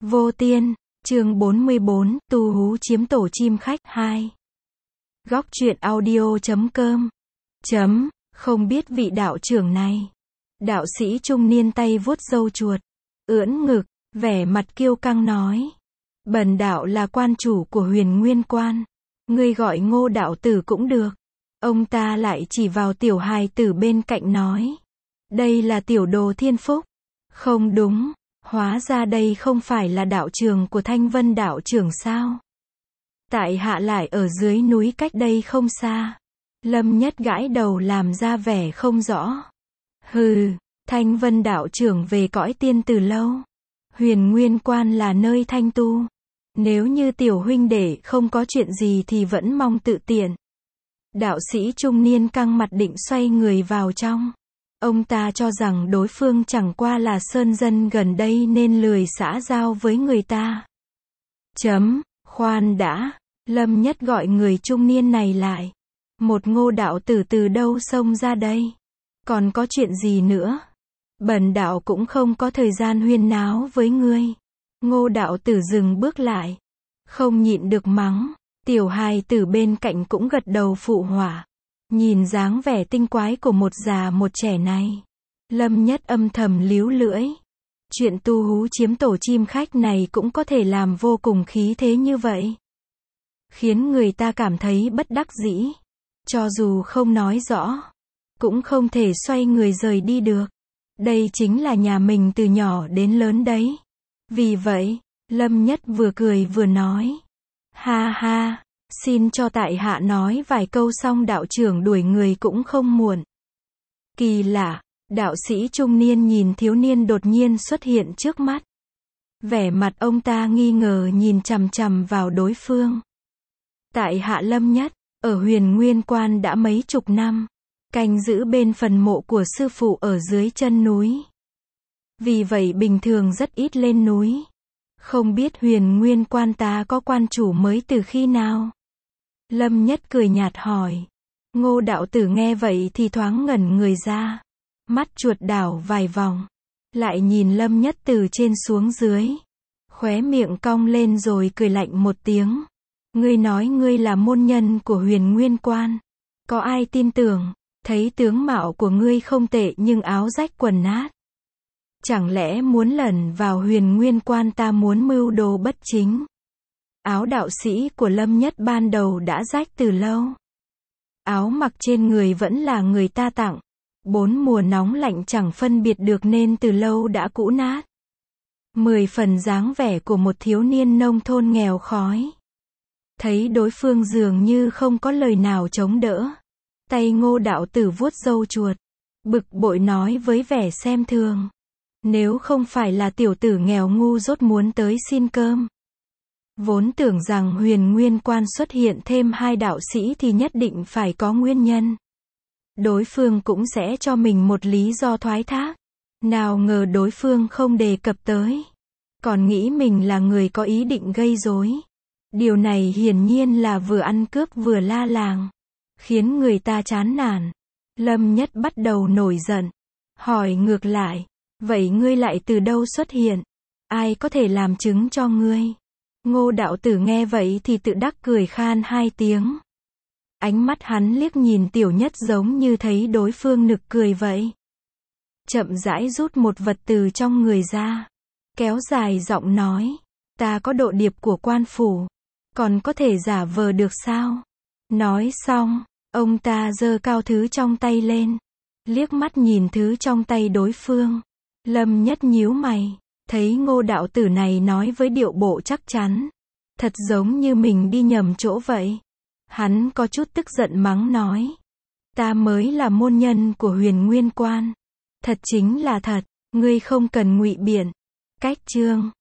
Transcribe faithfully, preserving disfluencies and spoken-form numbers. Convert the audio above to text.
Vô Tiên, chương bốn mươi bốn, tu hú chiếm tổ chim khách hai. Góc truyện audio.com. Chấm, không biết vị đạo trưởng này. Đạo sĩ trung niên tay vuốt râu chuột, ưỡn ngực, vẻ mặt kiêu căng nói. Bần đạo là quan chủ của Huyền Nguyên Quan. Ngươi gọi Ngô đạo tử cũng được. Ông ta lại chỉ vào tiểu hài tử bên cạnh nói. Đây là tiểu đồ Thiên Phúc. Không đúng, hóa ra đây không phải là đạo trường của Thanh Vân đạo trưởng sao? Tại hạ lại ở dưới núi cách đây không xa. Lâm Nhất gãi đầu làm ra vẻ không rõ. Hừ, Thanh Vân đạo trưởng về cõi tiên từ lâu. Huyền Nguyên Quan là nơi thanh tu. Nếu như tiểu huynh đệ không có chuyện gì thì vẫn mong tự tiện. Đạo sĩ trung niên căng mặt định xoay người vào trong. Ông ta cho rằng đối phương chẳng qua là sơn dân gần đây nên lười xã giao với người ta. Chấm, khoan đã. Lâm Nhất gọi người trung niên này lại. Một Ngô đạo tử từ đâu xông ra đây? Còn có chuyện gì nữa? Bần đạo cũng không có thời gian huyên náo với ngươi. Ngô đạo tử dừng bước lại. Không nhịn được mắng. Tiểu hài tử bên cạnh cũng gật đầu phụ họa. Nhìn dáng vẻ tinh quái của một già một trẻ này. Lâm Nhất âm thầm líu lưỡi. Chuyện tu hú chiếm tổ chim khách này cũng có thể làm vô cùng khí thế như vậy. Khiến người ta cảm thấy bất đắc dĩ. Cho dù không nói rõ. Cũng không thể xoay người rời đi được. Đây chính là nhà mình từ nhỏ đến lớn đấy. Vì vậy, Lâm Nhất vừa cười vừa nói. Ha ha. Xin cho tại hạ nói vài câu xong đạo trưởng đuổi người cũng không muộn. Kỳ lạ, đạo sĩ trung niên nhìn thiếu niên đột nhiên xuất hiện trước mắt. Vẻ mặt ông ta nghi ngờ nhìn chằm chằm vào đối phương. Tại hạ Lâm Nhất, ở Huyền Nguyên Quan đã mấy chục năm, canh giữ bên phần mộ của sư phụ ở dưới chân núi. Vì vậy bình thường rất ít lên núi. Không biết Huyền Nguyên Quan ta có quan chủ mới từ khi nào? Lâm Nhất cười nhạt hỏi. Ngô đạo tử nghe vậy thì thoáng ngẩn người ra. Mắt chuột đảo vài vòng. Lại nhìn Lâm Nhất từ trên xuống dưới. Khóe miệng cong lên rồi cười lạnh một tiếng. Ngươi nói ngươi là môn nhân của Huyền Nguyên Quan. Có ai tin tưởng? Thấy tướng mạo của ngươi không tệ nhưng áo rách quần nát. Chẳng lẽ muốn lẩn vào Huyền Nguyên Quan ta muốn mưu đồ bất chính? Áo đạo sĩ của Lâm Nhất ban đầu đã rách từ lâu. Áo mặc trên người vẫn là người ta tặng. Bốn mùa nóng lạnh chẳng phân biệt được nên từ lâu đã cũ nát. Mười phần dáng vẻ của một thiếu niên nông thôn nghèo khói. Thấy đối phương dường như không có lời nào chống đỡ. Tay Ngô đạo tử vuốt râu chuột. Bực bội nói với vẻ xem thường. Nếu không phải là tiểu tử nghèo ngu dốt muốn tới xin cơm. Vốn tưởng rằng Huyền Nguyên Quan xuất hiện thêm hai đạo sĩ thì nhất định phải có nguyên nhân. Đối phương cũng sẽ cho mình một lý do thoái thác. Nào ngờ đối phương không đề cập tới. Còn nghĩ mình là người có ý định gây rối. Điều này hiển nhiên là vừa ăn cướp vừa la làng. Khiến người ta chán nản. Lâm Nhất bắt đầu nổi giận. Hỏi ngược lại. Vậy ngươi lại từ đâu xuất hiện? Ai có thể làm chứng cho ngươi? Ngô đạo tử nghe vậy thì tự đắc cười khan hai tiếng. Ánh mắt hắn liếc nhìn Tiểu Nhất giống như thấy đối phương nực cười vậy. Chậm rãi rút một vật từ trong người ra. Kéo dài giọng nói. Ta có độ điệp của quan phủ. Còn có thể giả vờ được sao? Nói xong, ông ta giơ cao thứ trong tay lên. Liếc mắt nhìn thứ trong tay đối phương. Lâm Nhất nhíu mày. Thấy Ngô đạo tử này nói với điệu bộ chắc chắn. Thật giống như mình đi nhầm chỗ vậy. Hắn có chút tức giận mắng nói. Ta mới là môn nhân của Huyền Nguyên Quan. Thật chính là thật, ngươi không cần ngụy biện. Cách chương.